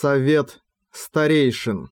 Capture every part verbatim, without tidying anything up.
Совет старейшин.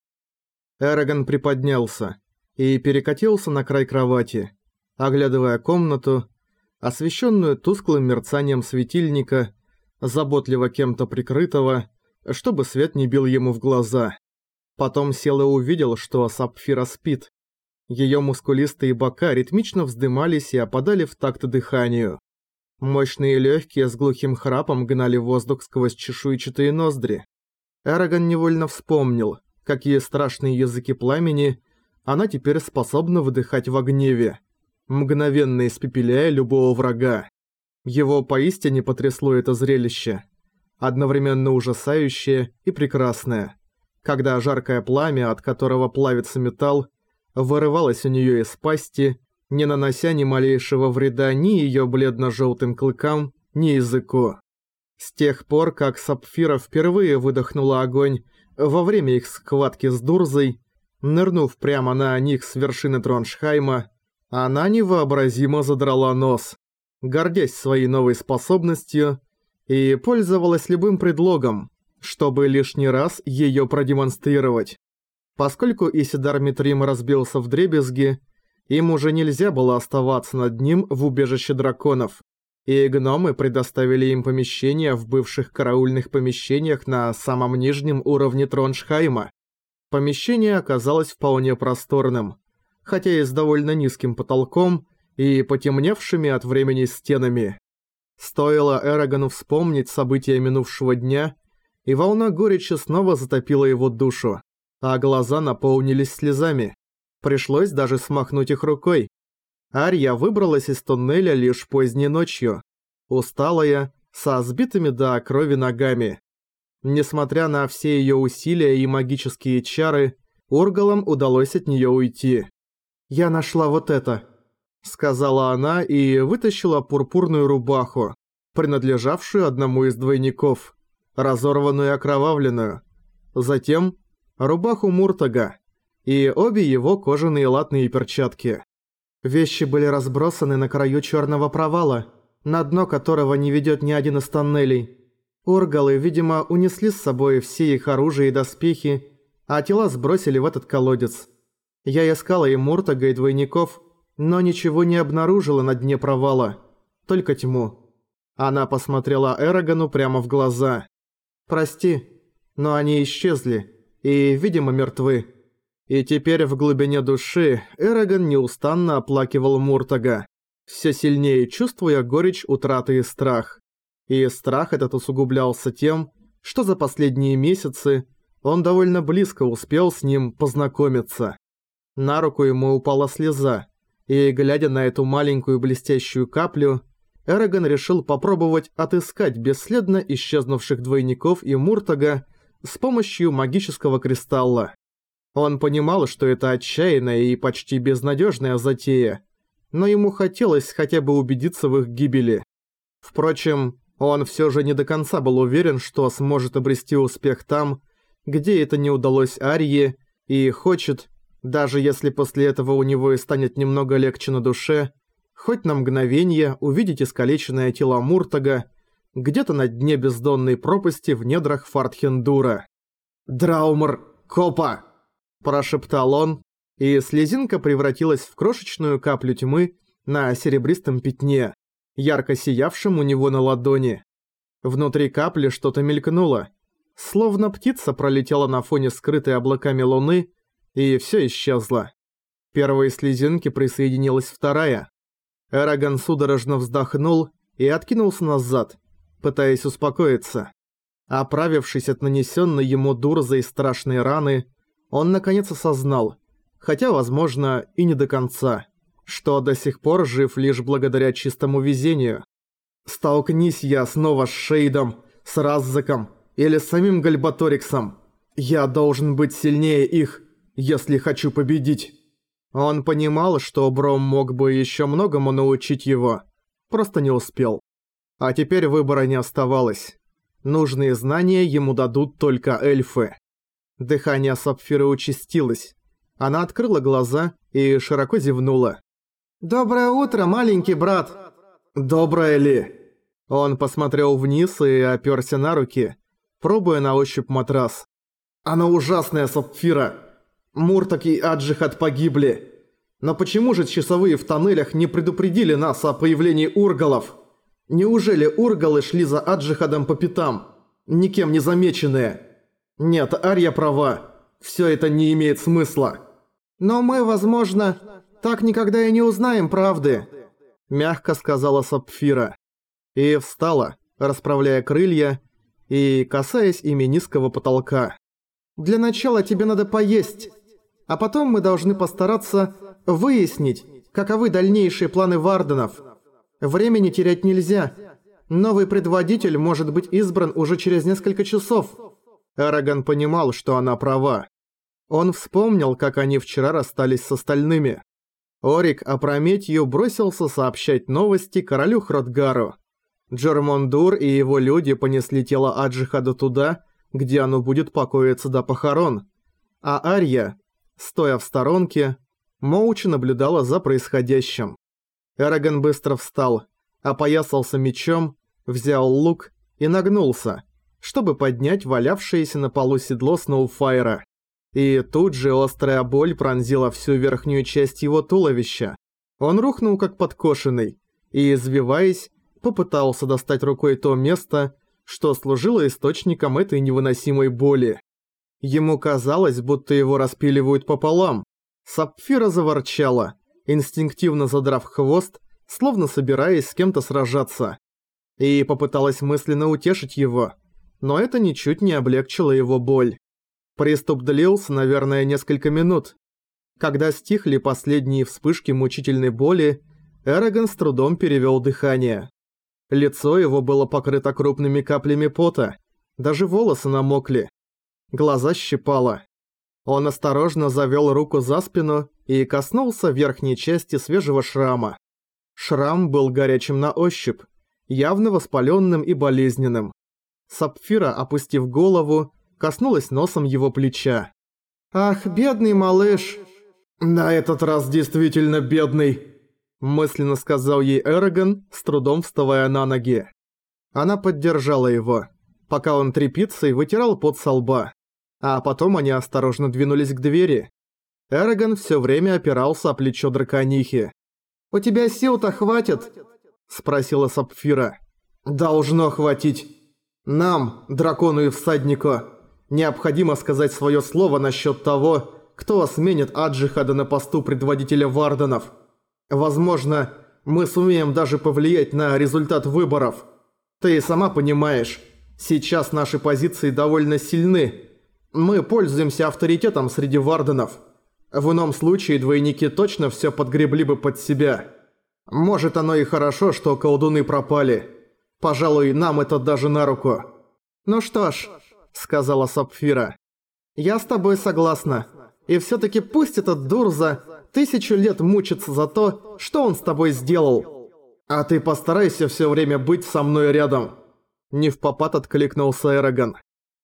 Эрагон приподнялся и перекатился на край кровати, оглядывая комнату, освещенную тусклым мерцанием светильника, заботливо кем-то прикрытого, чтобы свет не бил ему в глаза. Потом сел и увидел, что Сапфира спит. Её мускулистые бока ритмично вздымались и опадали в такт дыханию. Мощные легкие с глухим храпом гнали воздух сквозь чешуйчатые ноздри. Эрагон невольно вспомнил, какие страшные языки пламени она теперь способна выдыхать в гневе, мгновенно испепеляя любого врага. Его поистине потрясло это зрелище, одновременно ужасающее и прекрасное, когда жаркое пламя, от которого плавится металл, вырывалось у неё из пасти, не нанося ни малейшего вреда ни её бледно-жёлтым клыкам, ни языку. С тех пор, как Сапфира впервые выдохнула огонь во время их схватки с Дурзой, нырнув прямо на них с вершины Троншхайма, она невообразимо задрала нос, гордясь своей новой способностью, и пользовалась любым предлогом, чтобы лишний раз её продемонстрировать. Поскольку Исидар Митрим разбился вдребезги, им уже нельзя было оставаться над ним в убежище драконов, и гномы предоставили им помещения в бывших караульных помещениях на самом нижнем уровне Троншхайма. Помещение оказалось вполне просторным, хотя и с довольно низким потолком и потемневшими от времени стенами. Стоило Эрагону вспомнить события минувшего дня, и волна горечи снова затопила его душу, а глаза наполнились слезами. Пришлось даже смахнуть их рукой. Арья выбралась из туннеля лишь поздней ночью, усталая, со сбитыми до крови ногами. Несмотря на все её усилия и магические чары, Ургалам удалось от неё уйти. «Я нашла вот это», — сказала она и вытащила пурпурную рубаху, принадлежавшую одному из двойников, разорванную и окровавленную. Затем рубаху Муртага и обе его кожаные латные перчатки. Вещи были разбросаны на краю черного провала, на дно которого не ведет ни один из тоннелей. Ургалы, видимо, унесли с собой все их оружие и доспехи, а тела сбросили в этот колодец. Я искала и Муртага, и двойников, но ничего не обнаружила на дне провала, только тьму. Она посмотрела Эрагону прямо в глаза. «Прости, но они исчезли и, видимо, мертвы». И теперь в глубине души Эрагон неустанно оплакивал Муртага, все сильнее чувствуя горечь утраты и страх. И страх этот усугублялся тем, что за последние месяцы он довольно близко успел с ним познакомиться. На руку ему упала слеза, и, глядя на эту маленькую блестящую каплю, Эрагон решил попробовать отыскать бесследно исчезнувших двойников и Муртага с помощью магического кристалла. Он понимал, что это отчаянная и почти безнадежная затея, но ему хотелось хотя бы убедиться в их гибели. Впрочем, он все же не до конца был уверен, что сможет обрести успех там, где это не удалось Арье, и хочет, даже если после этого у него и станет немного легче на душе, хоть на мгновение увидеть искалеченное тело Муртага где-то на дне бездонной пропасти в недрах Фартхендура. «Драумр! Копа!» – прошептал он, и слезинка превратилась в крошечную каплю тьмы на серебристом пятне, ярко сиявшем у него на ладони. Внутри капли что-то мелькнуло, словно птица пролетела на фоне скрытой облаками луны, и всё исчезло. К первой слезинке присоединилась вторая. Эрагон судорожно вздохнул и откинулся назад, пытаясь успокоиться. Оправившись от нанесённой ему Дурзой страшной раны, он наконец осознал, хотя, возможно, и не до конца, что до сих пор жив лишь благодаря чистому везению. Столкнись я снова с Шейдом, с Раззаком или с самим Гальбаториксом, я должен быть сильнее их, если хочу победить. Он понимал, что Бром мог бы ещё многому научить его, просто не успел. А теперь выбора не оставалось. Нужные знания ему дадут только эльфы. Дыхание Сапфиры участилось. Она открыла глаза и широко зевнула. «Доброе утро, маленький брат!» «Доброе ли?» Он посмотрел вниз и опёрся на руки, пробуя на ощупь матрас. «Она ужасная, Сапфира! Муртак и Аджихад погибли! Но почему же часовые в тоннелях не предупредили нас о появлении ургалов? Неужели ургалы шли за Аджихадом по пятам, никем не замеченные? Нет, Арья права, все это не имеет смысла». «Но мы, возможно, так никогда и не узнаем правды», – мягко сказала Сапфира. И встала, расправляя крылья и касаясь ими низкого потолка. «Для начала тебе надо поесть, а потом мы должны постараться выяснить, каковы дальнейшие планы Варденов. Времени терять нельзя. Новый предводитель может быть избран уже через несколько часов». Эрагон понимал, что она права. Он вспомнил, как они вчера расстались с остальными. Орик опрометью бросился сообщать новости королю Хротгару. Джормондур и его люди понесли тело Аджихада туда, где оно будет покоиться до похорон. А Арья, стоя в сторонке, молча наблюдала за происходящим. Эрагон быстро встал, опоясался мечом, взял лук и нагнулся, чтобы поднять валявшееся на полу седло Сноуфайра. И тут же острая боль пронзила всю верхнюю часть его туловища. Он рухнул как подкошенный и, извиваясь, попытался достать рукой то место, что служило источником этой невыносимой боли. Ему казалось, будто его распиливают пополам. Сапфира заворчала, инстинктивно задрав хвост, словно собираясь с кем-то сражаться. И попыталась мысленно утешить его, но это ничуть не облегчило его боль. Приступ длился, наверное, несколько минут. Когда стихли последние вспышки мучительной боли, Эрагон с трудом перевел дыхание. Лицо его было покрыто крупными каплями пота, даже волосы намокли. Глаза щипало. Он осторожно завел руку за спину и коснулся верхней части свежего шрама. Шрам был горячим на ощупь, явно воспаленным и болезненным. Сапфира, опустив голову, коснулась носом его плеча. «Ах, бедный малыш!» «На этот раз действительно бедный!» мысленно сказал ей Эрагон, с трудом вставая на ноги. Она поддержала его, пока он тряпицей вытирал пот со лба. А потом они осторожно двинулись к двери. Эрагон все время опирался о плечо драконихи. «У тебя сил-то хватит?» – спросила Сапфира. «Должно хватить. Нам, дракону и всаднику, необходимо сказать свое слово насчет того, кто сменит Аджихада на посту предводителя Варденов. Возможно, мы сумеем даже повлиять на результат выборов. Ты сама понимаешь, сейчас наши позиции довольно сильны. Мы пользуемся авторитетом среди Варденов. В ином случае двойники точно все подгребли бы под себя. Может, оно и хорошо, что колдуны пропали. Пожалуй, нам это даже на руку». «Ну что ж», — сказала Сапфира, — «я с тобой согласна. И все-таки пусть этот Дурза тысячу лет мучится за то, что он с тобой сделал. А ты постарайся все время быть со мной рядом». Невпопад откликнулся Эрагон.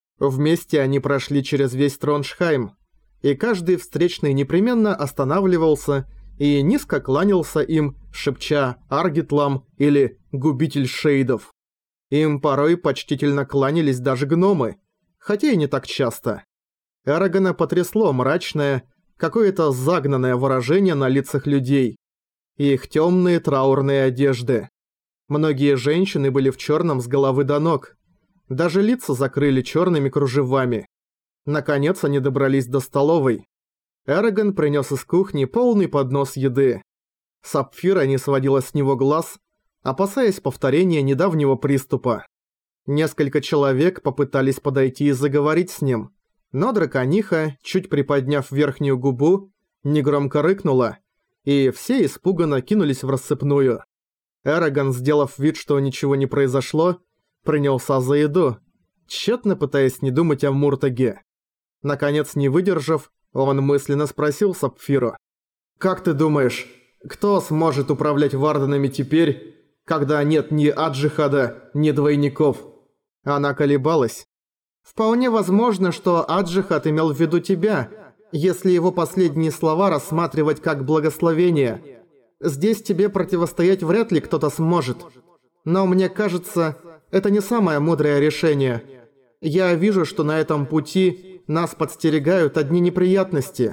Вместе они прошли через весь Троншхайм, и каждый встречный непременно останавливался и низко кланялся им, шепча «Аргитлам» или «Губитель шейдов». Им порой почтительно кланялись даже гномы, хотя и не так часто. Эрагона потрясло мрачное, какое-то загнанное выражение на лицах людей. Их темные траурные одежды. Многие женщины были в черном с головы до ног. Даже лица закрыли черными кружевами. Наконец они добрались до столовой. Эрагон принес из кухни полный поднос еды. Сапфира не сводила с него глаз, опасаясь повторения недавнего приступа. Несколько человек попытались подойти и заговорить с ним, но дракониха, чуть приподняв верхнюю губу, негромко рыкнула, и все испуганно кинулись в рассыпную. Эрагон, сделав вид, что ничего не произошло, принялся за еду, тщетно пытаясь не думать о Муртаге. Наконец, не выдержав, он мысленно спросил Сапфиру: «Как ты думаешь, кто сможет управлять Варденами теперь, когда нет ни Аджихада, ни двойников?» Она колебалась. «Вполне возможно, что Аджихад имел в виду тебя, если его последние слова рассматривать как благословение. Здесь тебе противостоять вряд ли кто-то сможет. Но мне кажется, это не самое мудрое решение. Я вижу, что на этом пути нас подстерегают одни неприятности».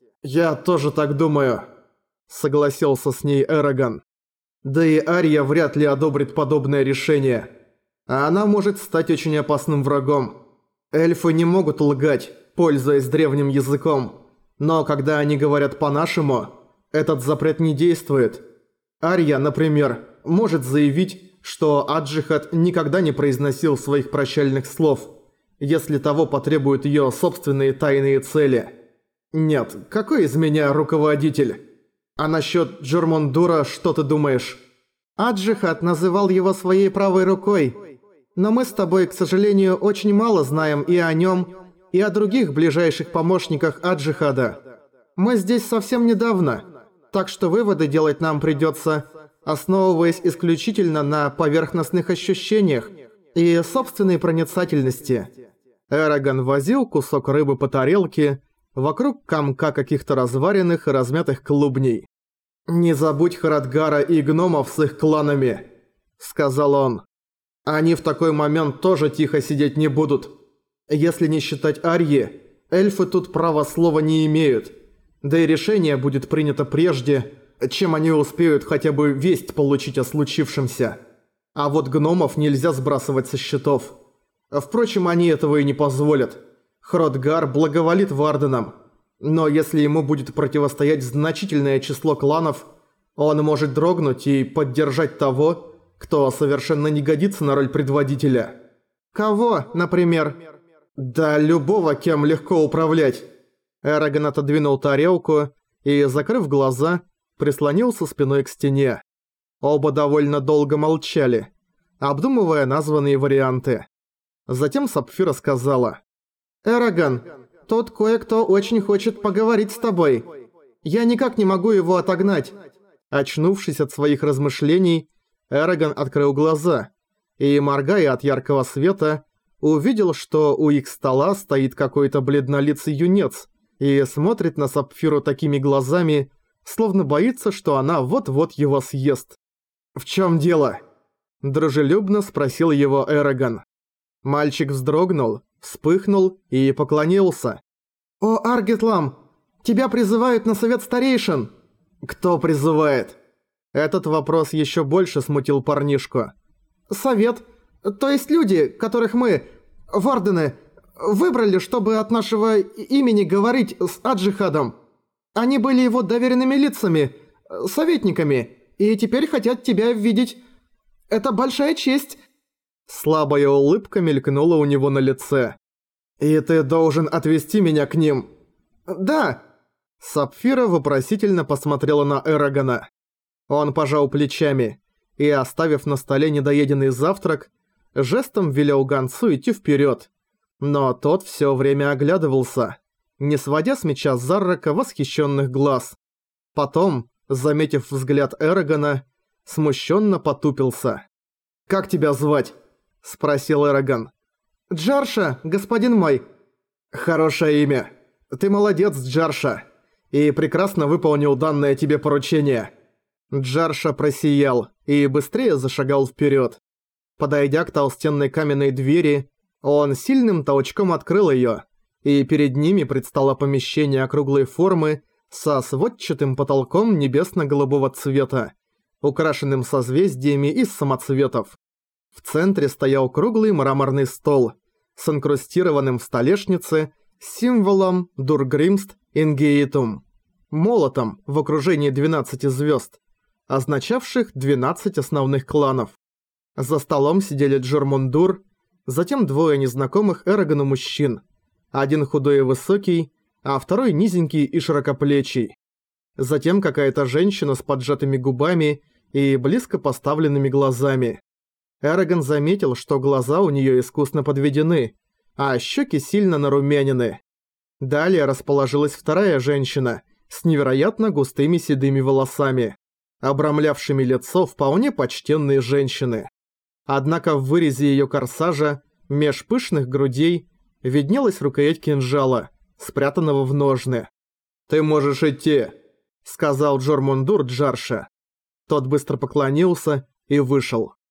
«Я тоже так думаю», — согласился с ней Эрагон. «Да и Ария вряд ли одобрит подобное решение. А она может стать очень опасным врагом. Эльфы не могут лгать, пользуясь древним языком. Но когда они говорят по-нашему, этот запрет не действует. Ария, например, может заявить, что Аджихад никогда не произносил своих прощальных слов, если того потребуют её собственные тайные цели. Нет, какой из меня руководитель? А насчёт Джормондура что ты думаешь?» «Аджихад называл его своей правой рукой. Но мы с тобой, к сожалению, очень мало знаем и о нём, и о других ближайших помощниках Аджихада. Мы здесь совсем недавно, так что выводы делать нам придётся, основываясь исключительно на поверхностных ощущениях и собственной проницательности». Эрагон возил кусок рыбы по тарелке вокруг комка каких-то разваренных и размятых клубней. «Не забудь Харадгара и гномов с их кланами», — сказал он. «Они в такой момент тоже тихо сидеть не будут. Если не считать Арьи, эльфы тут права слова не имеют. Да и решение будет принято прежде, чем они успеют хотя бы весть получить о случившемся. А вот гномов нельзя сбрасывать со счетов. Впрочем, они этого и не позволят. Хродгар благоволит Варденам. Но если ему будет противостоять значительное число кланов, он может дрогнуть и поддержать того, кто совершенно не годится на роль предводителя». «Кого, например?» «Да любого, кем легко управлять». Эрагон отодвинул тарелку и, закрыв глаза, прислонился спиной к стене. Оба довольно долго молчали, обдумывая названные варианты. Затем Сапфира сказала: «Эрагон, тут кое-кто очень хочет поговорить с тобой. Я никак не могу его отогнать». Очнувшись от своих размышлений, Эрагон открыл глаза и, моргая от яркого света, увидел, что у их стола стоит какой-то бледнолицый юнец и смотрит на Сапфиру такими глазами, словно боится, что она вот-вот его съест. «В чем дело?» – дружелюбно спросил его Эрагон. Мальчик вздрогнул, вспыхнул и поклонился. «О, Аргитлам, тебя призывают на совет старейшин!» «Кто призывает?» Этот вопрос еще больше смутил парнишку. «Совет, то есть люди, которых мы, Вардены, выбрали, чтобы от нашего имени говорить с Аджихадом. Они были его доверенными лицами, советниками, и теперь хотят тебя видеть. Это большая честь». Слабая улыбка мелькнула у него на лице. «И ты должен отвести меня к ним?» «Да». Сапфира вопросительно посмотрела на Эрагона. Он пожал плечами и, оставив на столе недоеденный завтрак, жестом велел гонцу идти вперед. Но тот все время оглядывался, не сводя с меча Заррака восхищенных глаз. Потом, заметив взгляд Эрагона, смущенно потупился. «Как тебя звать?» – спросил Эрагон. «Джарша, господин мой». «Хорошее имя. Ты молодец, Джарша, и прекрасно выполнил данное тебе поручение». Джарша просиял и быстрее зашагал вперед. Подойдя к толстенной каменной двери, он сильным толчком открыл ее, и перед ними предстало помещение округлой формы со сводчатым потолком небесно-голубого цвета, украшенным созвездиями из самоцветов. В центре стоял круглый мраморный стол с инкрустированным в столешнице символом Дургримст Ингеитум, молотом в окружении двенадцати звезд, означавших двенадцать основных кланов. За столом сидели Джормондур, затем двое незнакомых Эрагону мужчин, один худой и высокий, а второй низенький и широкоплечий. Затем какая-то женщина с поджатыми губами и близко поставленными глазами. Эрагон заметил, что глаза у нее искусно подведены, а щеки сильно нарумянины. Далее расположилась вторая женщина с невероятно густыми седыми волосами, обрамлявшими лицо вполне почтенной женщины. Однако в вырезе ее корсажа, меж пышных грудей, виднелась рукоять кинжала, спрятанного в ножны. «Ты можешь идти», — сказал Джормондур Джарша. Тот быстро поклонился и вышел.